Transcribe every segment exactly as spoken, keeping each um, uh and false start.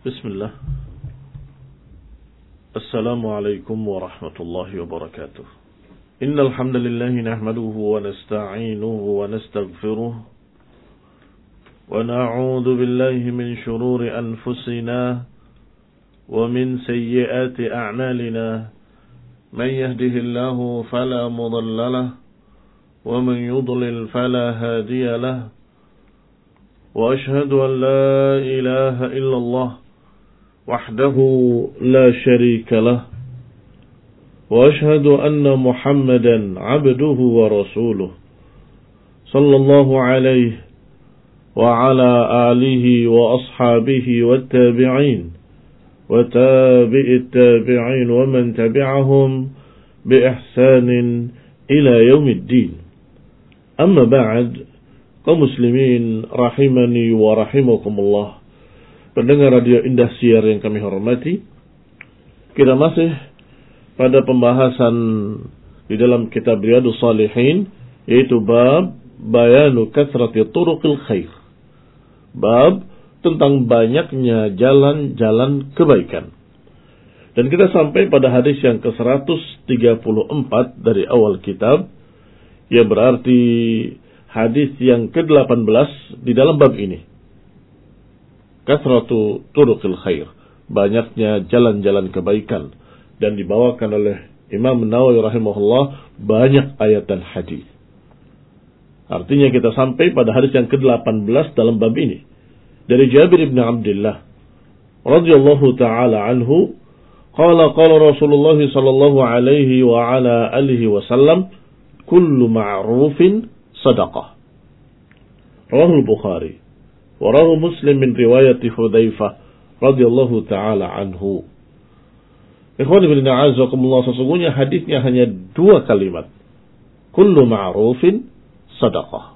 Bismillah. Assalamualaikum warahmatullahi wabarakatuh. Innal hamdalillah nahmaduhu wa nasta'inuhu wa nastaghfiruh wa na'udzu billahi min shururi anfusina wa min sayyiati a'malina. Man yahdihillahu fala mudilla lahu wa man yudlil fala hadiya lahu. Wa ashhadu an la ilaha illallah وحده لا شريك له وأشهد أن محمدا عبده ورسوله صلى الله عليه وعلى آله وأصحابه والتابعين وتابع التابعين ومن تبعهم بإحسان إلى يوم الدين. أما بعد، kaum muslimin rahimani wa rahimakumullah, pendengar radio Indah Siar yang kami hormati, kita masih pada pembahasan di dalam kitab Riyadhus Shalihin, yaitu bab bayanu kathrati turuqil khair, bab tentang banyaknya jalan-jalan kebaikan. Dan kita sampai pada hadis yang ke seratus tiga puluh empat dari awal kitab, yang berarti hadis yang ke delapan belas di dalam bab ini. Kathratu turuqil khair, banyaknya jalan-jalan kebaikan, dan dibawakan oleh Imam Nawawi rahimahullah banyak ayat dan hadis. Artinya kita sampai pada hadis yang ke delapan belas dalam bab ini dari Jabir bin Abdullah radhiyallahu taala anhu, qala qala Rasulullah sallallahu alaihi wa ala alihi wasallam, kullu ma'rufin sadaqah. Rawahul Bukhari Warahu Muslim min riwayati Hudzaifah radhiyallahu taala anhu. Ikhwani fillah, azakumullah, sesungguhnya hadisnya hanya dua kalimat. Kullu ma'rufin sadaqah.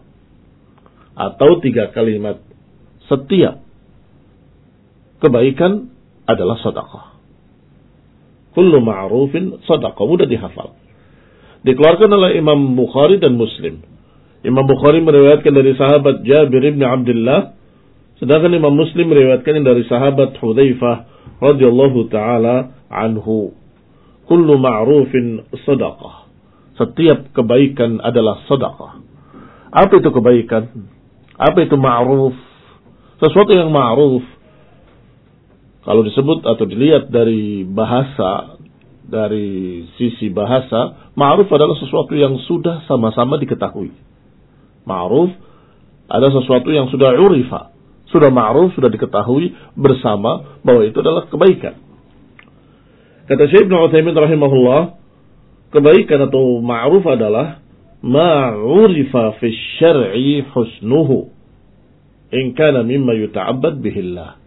Atau tiga kalimat. Setiap kebaikan adalah sedekah. Kullu ma'rufin sadaqah, mudah dihafal. Dikeluarkan oleh Imam Bukhari dan Muslim. Imam Bukhari meriwayatkan dari sahabat Jabir bin Abdullah, sedangkan Imam Muslim meriwayatkan dari sahabat Hudzaifah radhiyallahu taala anhu. Kullu ma'rufin sadaqah. Setiap kebaikan adalah sedekah. Apa itu kebaikan? Apa itu ma'ruf? Sesuatu yang ma'ruf, kalau disebut atau dilihat dari bahasa, dari sisi bahasa, ma'ruf adalah sesuatu yang sudah sama-sama diketahui. Ma'ruf ada sesuatu yang sudah urifa, sudah ma'ruf, sudah diketahui bersama bahwa itu adalah kebaikan. Kata Syekh Ibnu Utsaimin rahimahullah, kebaikan atau ma'ruf adalah ma'urifa fi syar'i husnuhu in kana mimma yuta'abbad bihillah.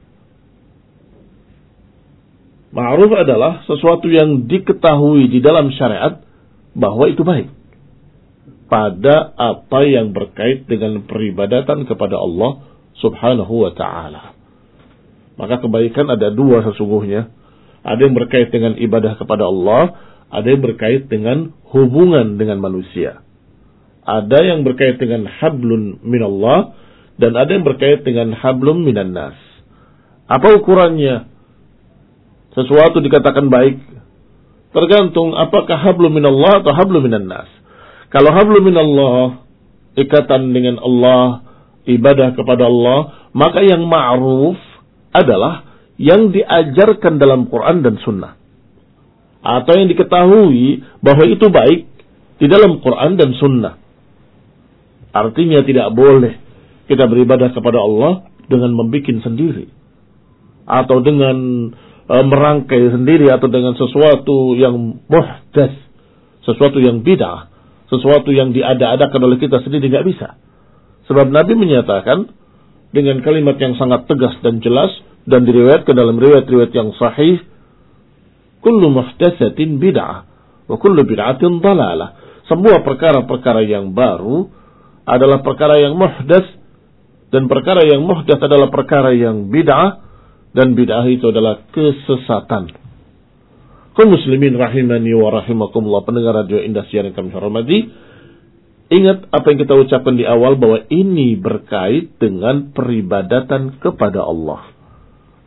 Ma'ruf adalah sesuatu yang diketahui di dalam syariat bahwa itu baik pada apa yang berkait dengan peribadatan kepada Allah subhanahu wa ta'ala. Maka kebaikan ada dua sesungguhnya. Ada yang berkait dengan ibadah kepada Allah, ada yang berkait dengan hubungan dengan manusia. Ada yang berkait dengan hablun minallah, dan ada yang berkait dengan hablum minan nas. Apa ukurannya sesuatu dikatakan baik? Tergantung apakah hablum minallah atau hablum minan nas. Kalau hablum minallah, ikatan dengan Allah, ibadah kepada Allah, maka yang ma'ruf adalah yang diajarkan dalam Quran dan Sunnah, atau yang diketahui bahwa itu baik di dalam Quran dan Sunnah. Artinya tidak boleh kita beribadah kepada Allah dengan membuat sendiri, atau dengan e, merangkai sendiri, atau dengan sesuatu yang muhdas, sesuatu yang bid'ah, sesuatu yang diada-adakan oleh kita sendiri, tidak bisa. Sebab Nabi menyatakan dengan kalimat yang sangat tegas dan jelas, dan diriwayatkan dalam riwayat-riwayat yang sahih, kullu muhdatsatin bid'ah wa kullu bid'atin dhalalah. Semua perkara-perkara yang baru adalah perkara yang muhdas, dan perkara yang muhdas adalah perkara yang bid'ah, dan bid'ah itu adalah kesesatan. Kaum muslimin rahimani wa rahimakumullah, pendengar radio Indah Siar yang kami hormati, ingat apa yang kita ucapkan di awal bahwa ini berkait dengan peribadatan kepada Allah.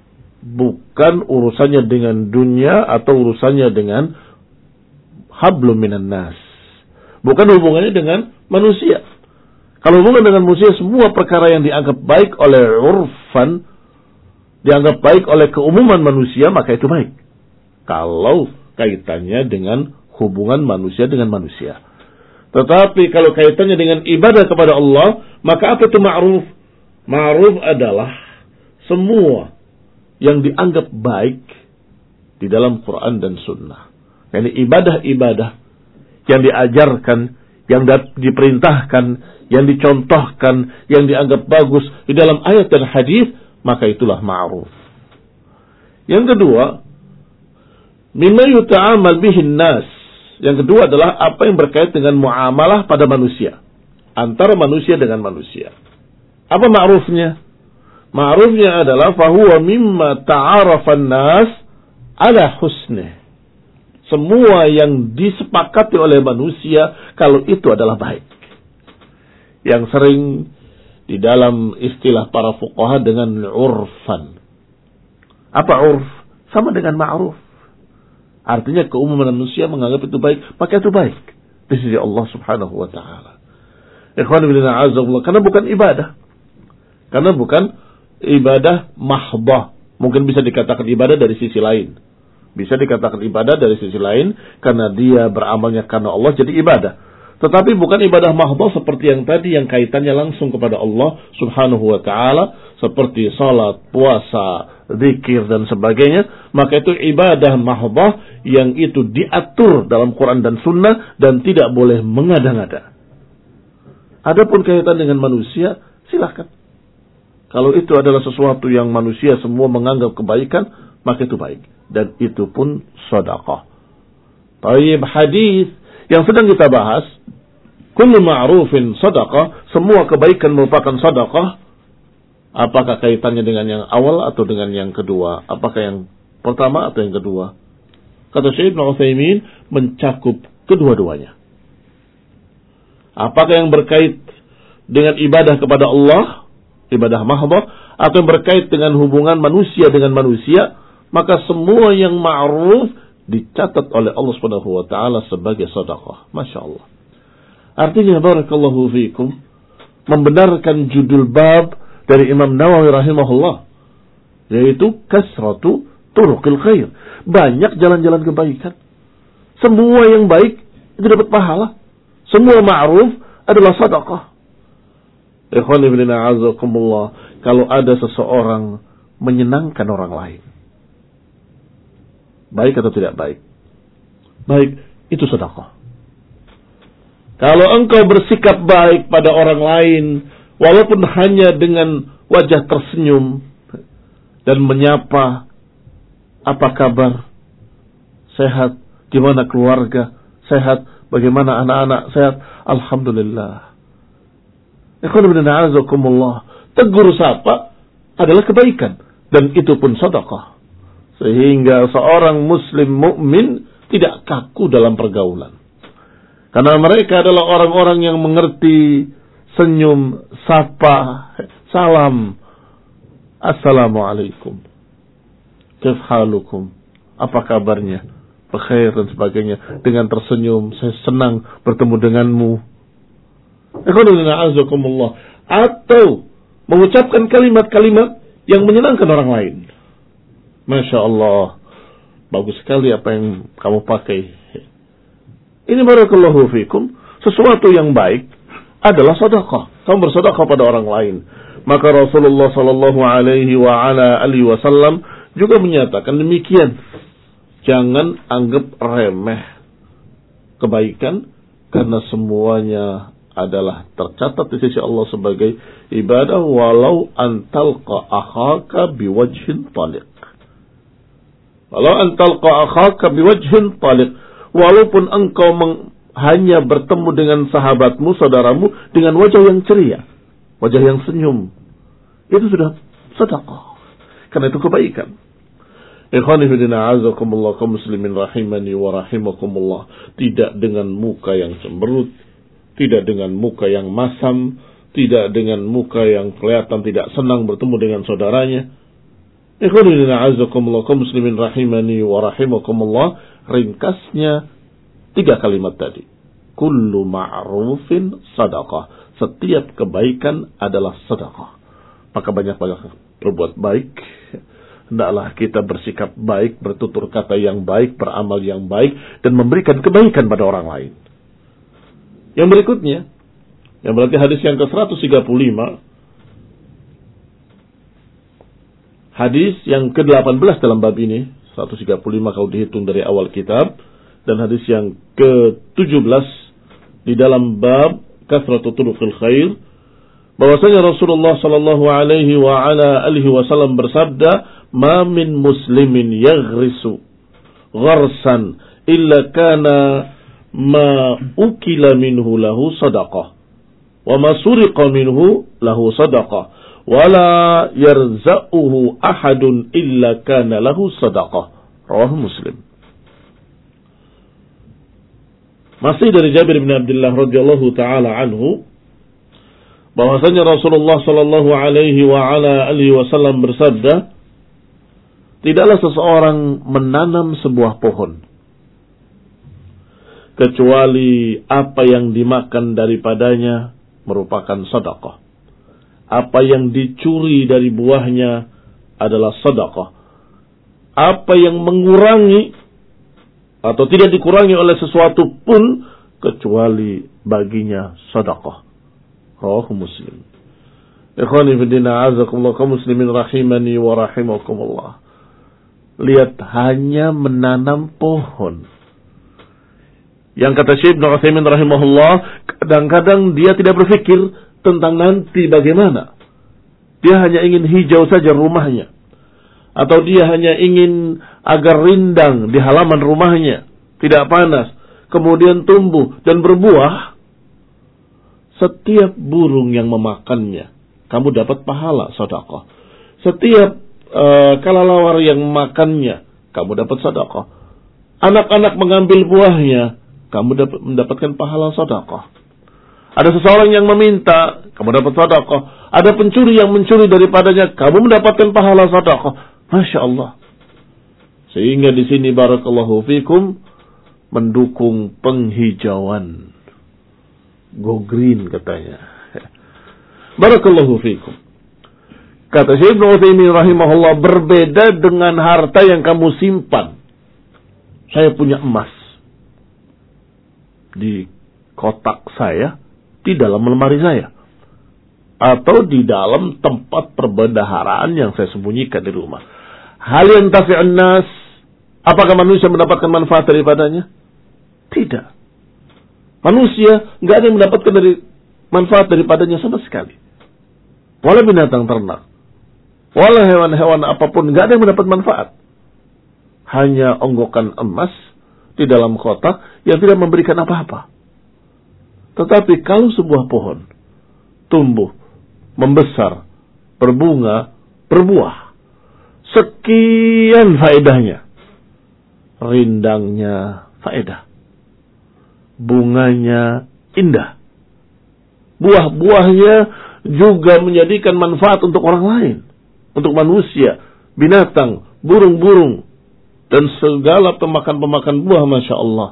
bukan urusannya dengan dunia atau urusannya dengan hablum minan nas. Bukan hubungannya dengan manusia. Kalau hubungan dengan manusia, semua perkara yang dianggap baik oleh urfan, dianggap baik oleh keumuman manusia, maka itu baik. Kalau kaitannya dengan hubungan manusia dengan manusia. Tetapi kalau kaitannya dengan ibadah kepada Allah, maka apa itu ma'ruf? Ma'ruf adalah semua yang dianggap baik di dalam Quran dan Sunnah. Yani ibadah-ibadah yang diajarkan, yang diperintahkan, yang dicontohkan, yang dianggap bagus di dalam ayat dan hadis, maka itulah ma'ruf. Yang kedua, mimma yuta'amal bihin nas. Yang kedua adalah apa yang berkait dengan muamalah pada manusia, antara manusia dengan manusia. Apa ma'rufnya? Ma'rufnya adalah fahuwa mimma ta'arafan nas ala husnih. Semua yang disepakati oleh manusia kalau itu adalah baik. Yang sering di dalam istilah para fuqaha dengan urfan. Apa urf? Sama dengan ma'ruf. Artinya keumuman manusia menganggap itu baik, maka itu baik di sisi Allah Subhanahu wa taala. Ikhwan fillah azza karena bukan ibadah. Karena bukan ibadah mahdah. Mungkin bisa dikatakan ibadah dari sisi lain. Bisa dikatakan ibadah dari sisi lain karena dia beramalnya karena Allah jadi ibadah. Tetapi bukan ibadah mahdah seperti yang tadi yang kaitannya langsung kepada Allah Subhanahu wa taala seperti salat, puasa, zikir dan sebagainya. Maka itu ibadah mahdah yang itu diatur dalam Quran dan Sunnah dan tidak boleh mengada-ngada. Adapun kaitan dengan manusia, silakan. Kalau itu adalah sesuatu yang manusia semua menganggap kebaikan, maka itu baik. Dan itu pun sedekah. Taib hadis yang sedang kita bahas, kullu ma'rufin sedekah, semua kebaikan merupakan sedekah. Apakah kaitannya dengan yang awal atau dengan yang kedua? Apakah yang pertama atau yang kedua? Kata Syekh Ibnu Utsaimin mencakup kedua-duanya. Apakah yang berkait dengan ibadah kepada Allah, ibadah mahdah, atau yang berkait dengan hubungan manusia dengan manusia, maka semua yang ma'ruf dicatat oleh Allah Subhanahu wa taala sebagai sedekah. Masya Allah. Artinya barakallahu fiikum membenarkan judul bab dari Imam Nawawi rahimahullah, yaitu kasratu turuqil khair. Banyak jalan-jalan kebaikan. Semua yang baik itu dapat pahala. Semua ma'ruf adalah sedekah. Ikhwani fillah azakumullah, kalau ada seseorang menyenangkan orang lain, baik atau tidak baik? Baik, itu sedekah. Kalau engkau bersikap baik pada orang lain, walaupun hanya dengan wajah tersenyum dan menyapa, apa kabar? Sehat? Gimana keluarga? Sehat? Bagaimana anak-anak? Sehat? Alhamdulillah. Tegur sapa adalah kebaikan, dan itu pun sedekah. Sehingga seorang muslim mukmin tidak kaku dalam pergaulan. Karena mereka adalah orang-orang yang mengerti senyum, sapa, salam, assalamualaikum, kif halukum, apa kabarnya, bekhair dan sebagainya. Dengan tersenyum, saya senang bertemu denganmu. Atau mengucapkan kalimat-kalimat yang menyenangkan orang lain. Masya Allah, bagus sekali apa yang kamu pakai. Ini barakallahu fikum, sesuatu yang baik adalah sedekah. Kamu bersedekah pada orang lain. Maka Rasulullah sallallahu alaihi wa ala alihi wasallam juga menyatakan demikian. Jangan anggap remeh kebaikan, karena semuanya adalah tercatat di sisi Allah sebagai ibadah, walau antalqa akhaka biwajhin taliq. Walau antalqa akhaka biwajhin taliq, walaupun engkau meng, hanya bertemu dengan sahabatmu, saudaramu dengan wajah yang ceria, wajah yang senyum, itu sudah sedekah, karena itu kebaikan. Ikhwani fillah azakumullah, kaum muslimin rahimani wa rahimakumullah, tidak dengan muka yang cemberut, tidak dengan muka yang masam, tidak dengan muka yang kelihatan tidak senang bertemu dengan saudaranya. Ikhwanuddin a'azakumullah, kaum muslimin rahimani wa rahimakumullah, ringkasnya tiga kalimat tadi. Kullu ma'rufin sadaqah. Setiap kebaikan adalah sedekah. Maka banyak-banyak berbuat baik. Hendaklah kita bersikap baik, bertutur kata yang baik, beramal yang baik, dan memberikan kebaikan pada orang lain. Yang berikutnya, yang berarti hadis yang ke seratus tiga puluh lima, hadis yang ke delapan belas dalam bab ini, seratus tiga puluh lima kalau dihitung dari awal kitab, dan hadis yang ke tujuh belas di dalam bab kasratu turuqil khair, bahwasanya Rasulullah sallallahu alaihi wa ala alihi wasallam bersabda, "Ma min muslimin yaghrisu gharsan illa kana ma ukila minhu lahu sadaqah wa ma suriqa minhu lahu sadaqah wa la yarza'uhu ahadun illa kana lahu sadaqah." Rawahu Muslim. Masih dari Jabir bin Abdullah radhiyallahu taala anhu, bahwasanya Rasulullah sallallahu alaihi wa ala alihi wasallam bersabda, tidaklah seseorang menanam sebuah pohon kecuali apa yang dimakan daripadanya merupakan sedekah. Apa yang dicuri dari buahnya adalah sedekah. Apa yang mengurangi atau tidak dikurangi oleh sesuatu pun kecuali baginya sedekah. Rawahu Muslim. Ikhwani fi din, a'azakumullah, kaum muslimin rahimani wa rahimakumullah. Lihat, hanya menanam pohon. Yang kata Syekh Ibnu Utsaimin rahimahullah, kadang-kadang dia tidak berpikir tentang nanti bagaimana. Dia hanya ingin hijau saja rumahnya. Atau dia hanya ingin agar rindang di halaman rumahnya, tidak panas, kemudian tumbuh dan berbuah. Setiap burung yang memakannya, kamu dapat pahala sedekah. Setiap uh, kelelawar yang memakannya, kamu dapat sedekah. Anak-anak mengambil buahnya, kamu dapat mendapatkan pahala sedekah. Ada seseorang yang meminta, kamu dapat sedekah. Ada pencuri yang mencuri daripadanya, kamu mendapatkan pahala sedekah. Masya Allah. Sehingga di sini barakallahu fikum mendukung penghijauan. Go green katanya. Barakallahu fikum. Kata Syekh Ibnu Utsaimin rahimahullah, berbeda dengan harta yang kamu simpan. Saya punya emas di kotak saya, di dalam lemari saya, atau di dalam tempat perbendaharaan yang saya sembunyikan di rumah. Hal yang tafi'un nas, apakah manusia mendapatkan manfaat daripadanya? Tidak. Manusia nggak ada yang mendapatkan dari manfaat daripadanya sama sekali. Wala binatang ternak, wala hewan-hewan apapun, nggak ada yang mendapat manfaat. Hanya onggokan emas di dalam kotak yang tidak memberikan apa-apa. Tetapi kalau sebuah pohon tumbuh, membesar, berbunga, berbuah, sekian faedahnya. Rindangnya faedah, bunganya indah, buah-buahnya juga menjadikan manfaat untuk orang lain, untuk manusia, binatang, burung-burung, dan segala pemakan-pemakan buah. Masya Allah.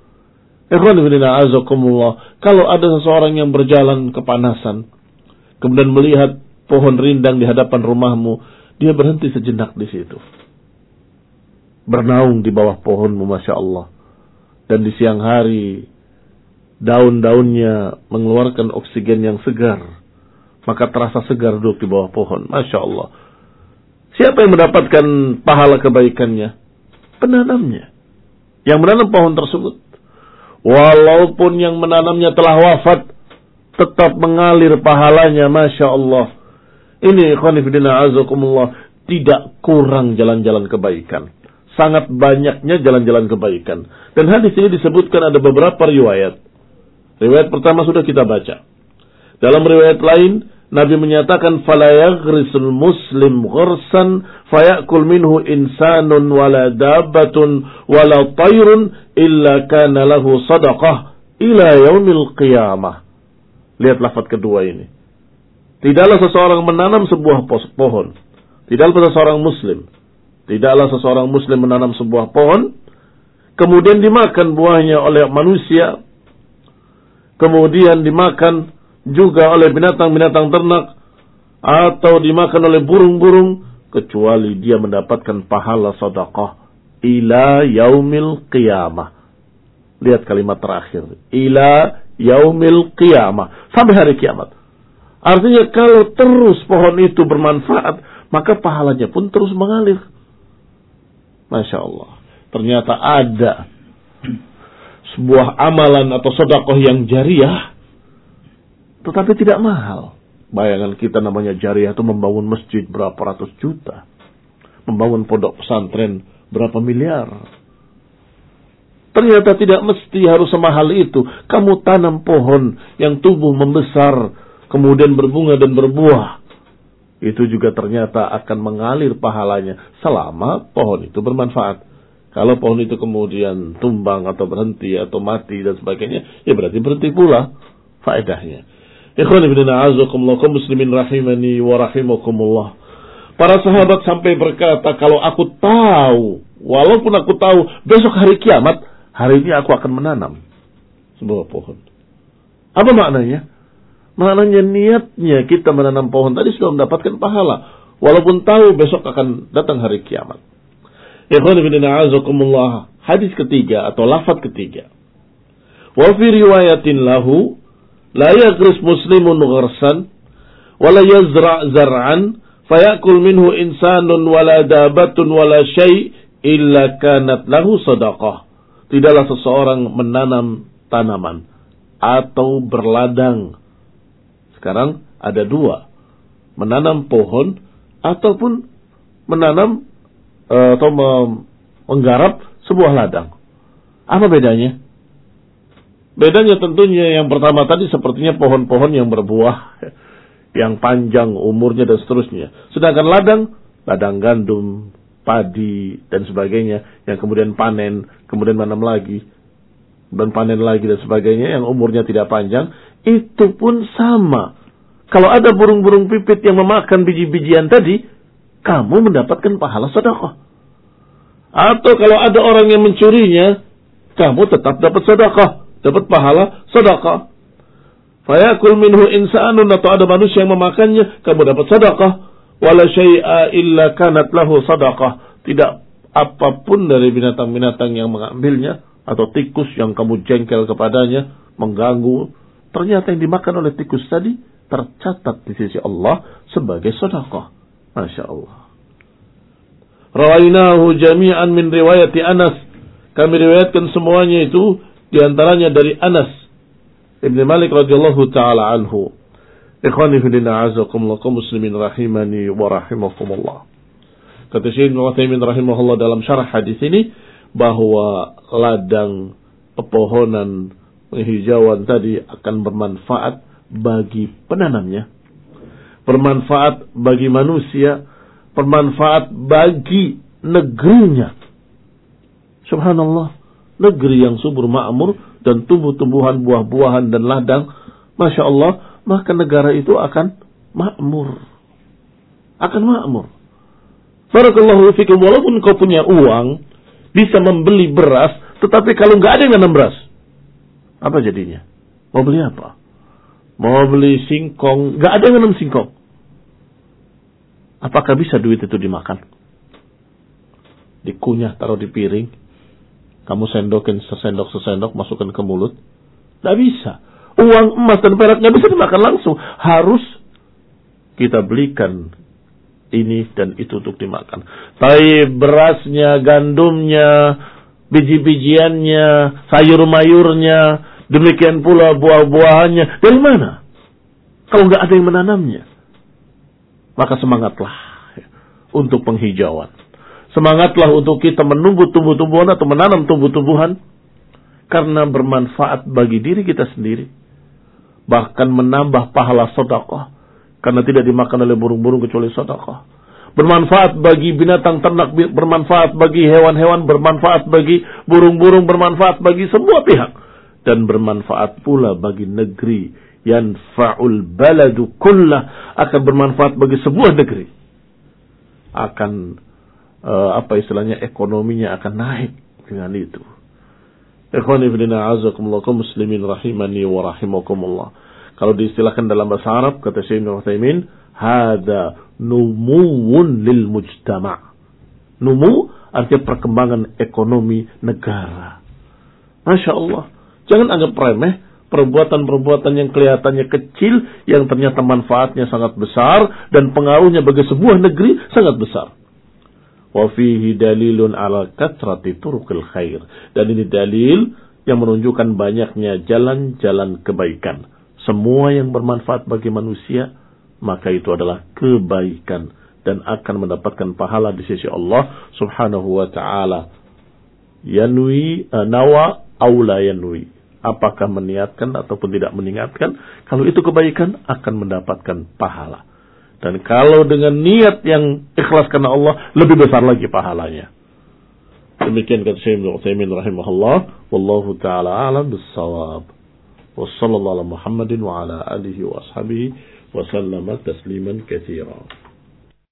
Kalau ada seseorang yang berjalan kepanasan, kemudian melihat pohon rindang di hadapan rumahmu, dia berhenti sejenak di situ, bernaung di bawah pohonmu, Masya Allah. Dan di siang hari, daun-daunnya mengeluarkan oksigen yang segar, maka terasa segar duduk di bawah pohon. Masya Allah. Siapa yang mendapatkan pahala kebaikannya? Penanamnya, yang menanam pohon tersebut. Walaupun yang menanamnya telah wafat, tetap mengalir pahalanya. Masya Allah. Ini ikhwanifidina azakumullah, tidak kurang jalan-jalan kebaikan. Sangat banyaknya jalan-jalan kebaikan. Dan hadis ini disebutkan ada beberapa riwayat. Riwayat pertama sudah kita baca. Dalam riwayat lain, Nabi menyatakan, فَلَا يَغْرِسُ الْمُسْلِمْ غَرْسًا فَيَأْكُلْ مِنْهُ إِنسَانٌ وَلَا دَابَّةٌ وَلَا طَيْرٌ إِلَّا كَانَ لَهُ صَدَقَةٌ إِلَى يَوْمِ الْقِيَامَةِ. Lihat lafaz kedua ini. Tidaklah seseorang menanam sebuah pohon, Tidaklah pada seorang muslim, tidaklah seseorang muslim menanam sebuah pohon, kemudian dimakan buahnya oleh manusia, kemudian dimakan juga oleh binatang-binatang ternak, atau dimakan oleh burung-burung, kecuali dia mendapatkan pahala sedekah ila yaumil qiyamah. Lihat kalimat terakhir, ila yaumil qiyamah, sampai hari kiamat. Artinya kalau terus pohon itu bermanfaat, maka pahalanya pun terus mengalir. Masya Allah. Ternyata ada sebuah amalan atau sedekah yang jariah, tetapi tidak mahal. Bayangan kita namanya jariah itu membangun masjid berapa ratus juta. Membangun pondok pesantren berapa miliar. Ternyata tidak mesti harus semahal itu. Kamu tanam pohon yang tumbuh membesar, kemudian berbunga dan berbuah. Itu juga ternyata akan mengalir pahalanya selama pohon itu bermanfaat. Kalau pohon itu kemudian tumbang atau berhenti atau mati dan sebagainya, ya berarti berhenti pula faedahnya. Ikhwan ibn a'azakumullah, kaum muslimin rahimani wa rahimakumullah. Para sahabat sampai berkata, kalau aku tahu, walaupun aku tahu besok hari kiamat, hari ini aku akan menanam sebuah pohon. Apa maknanya? Maknanya niatnya kita menanam pohon tadi sudah mendapatkan pahala, walaupun tahu besok akan datang hari kiamat. Ikhwan ibn a'azakumullah, hadis ketiga atau lafaz ketiga. Wa fi riwayatin lahu la yagris muslimun gharsan wa la yazra' zar'an fayakul minhu insanun wala dabatun wala syai' illa kanat lahu sadaqah. Tidaklah seseorang menanam tanaman atau berladang. Sekarang ada dua, menanam pohon ataupun menanam atau menggarap sebuah ladang. Apa bedanya? Bedanya tentunya yang pertama tadi sepertinya pohon-pohon yang berbuah, yang panjang umurnya dan seterusnya. Sedangkan ladang, ladang gandum, padi dan sebagainya, yang kemudian panen, kemudian menanam lagi, dan panen lagi dan sebagainya, yang umurnya tidak panjang, itu pun sama. Kalau ada burung-burung pipit yang memakan biji-bijian tadi, kamu mendapatkan pahala sedekah. Atau kalau ada orang yang mencurinya, kamu tetap dapat sedekah, dapat pahala sedekah. Fayakul minhu insanun, atau ada manusia yang memakannya, kamu dapat sedekah. Wala syai'a illa kanat lahu sadaqah. Tidak apapun dari binatang-binatang yang mengambilnya, atau tikus yang kamu jengkel kepadanya, mengganggu, ternyata yang dimakan oleh tikus tadi tercatat di sisi Allah sebagai sedekah. Masya Allah. Rawainahu jami'an min riwayati Anas. Kami riwayatkan semuanya itu diantaranya dari Anas Ibn Malik radhiyallahu ta'ala anhu. Ikhwani fillah a'azakumullah, kaum muslimin rahimani wa rahimakumullah. Kata Syekh Ibnu Utsaimin rahimahullah dalam syarah hadis ini, bahwa ladang, pepohonan, penghijauan tadi akan bermanfaat bagi penanamnya, bermanfaat bagi manusia, bermanfaat bagi negerinya. Subhanallah, negeri yang subur makmur dan tumbuh-tumbuhan, buah-buahan dan ladang, Masya Allah, maka negara itu akan makmur. Akan makmur. Barakallahu fikum, walaupun kau punya uang, bisa membeli beras, tetapi kalau nggak ada yang nanam beras, apa jadinya? Mau beli apa? Mau beli singkong, nggak ada yang nanam singkong. Apakah bisa duit itu dimakan? Dikunyah, taruh di piring, kamu sendokin sesendok-sesendok, masukkan ke mulut? Nggak bisa. Uang emas dan perak nggak bisa dimakan langsung. Harus kita belikan ini dan itu untuk dimakan. Tapi berasnya, gandumnya, biji-bijiannya, sayur-mayurnya, demikian pula buah-buahannya, dari mana? Kalau nggak ada yang menanamnya. Maka semangatlah untuk penghijauan. Semangatlah untuk kita menumbuh tumbuh-tumbuhan atau menanam tumbuh-tumbuhan, karena bermanfaat bagi diri kita sendiri. Bahkan menambah pahala sedekah, karena tidak dimakan oleh burung-burung kecuali sedekah. Bermanfaat bagi binatang ternak, bermanfaat bagi hewan-hewan, bermanfaat bagi burung-burung, bermanfaat bagi semua pihak. Dan bermanfaat pula bagi negeri. Yanfa'ul baladu kullah, akan bermanfaat bagi sebuah negeri. akan uh, apa istilahnya ekonominya akan naik dengan itu. Ikhwani fillah azakumullah kaum muslimin rahimani wa rahimakumullah. Kalau diistilahkan dalam bahasa Arab kata Syekh Ibnu Utsaimin, hada numuwun lil mujtama'. Numu artinya perkembangan ekonomi negara. Masya Allah. Jangan anggap remeh perbuatan-perbuatan yang kelihatannya kecil yang ternyata manfaatnya sangat besar dan pengaruhnya bagi sebuah negeri sangat besar. Wa fihi dalilun ala katrati turuqil khair. Dan ini dalil yang menunjukkan banyaknya jalan-jalan kebaikan. Semua yang bermanfaat bagi manusia, maka itu adalah kebaikan dan akan mendapatkan pahala di sisi Allah Subhanahu wa taala. Yanwi nawa aula yanwi. Apakah meniatkan ataupun tidak meniatkan, kalau itu kebaikan akan mendapatkan pahala. Dan kalau dengan niat yang ikhlas karena Allah, lebih besar lagi pahalanya. Demikian kata Syekh Ibnu Utsaimin rahimahullah, wallahu taala a'lam bis-shawab. Wassallallahu ala Muhammadin wa ala alihi wa ashabihi wa sallama tasliman katsiran.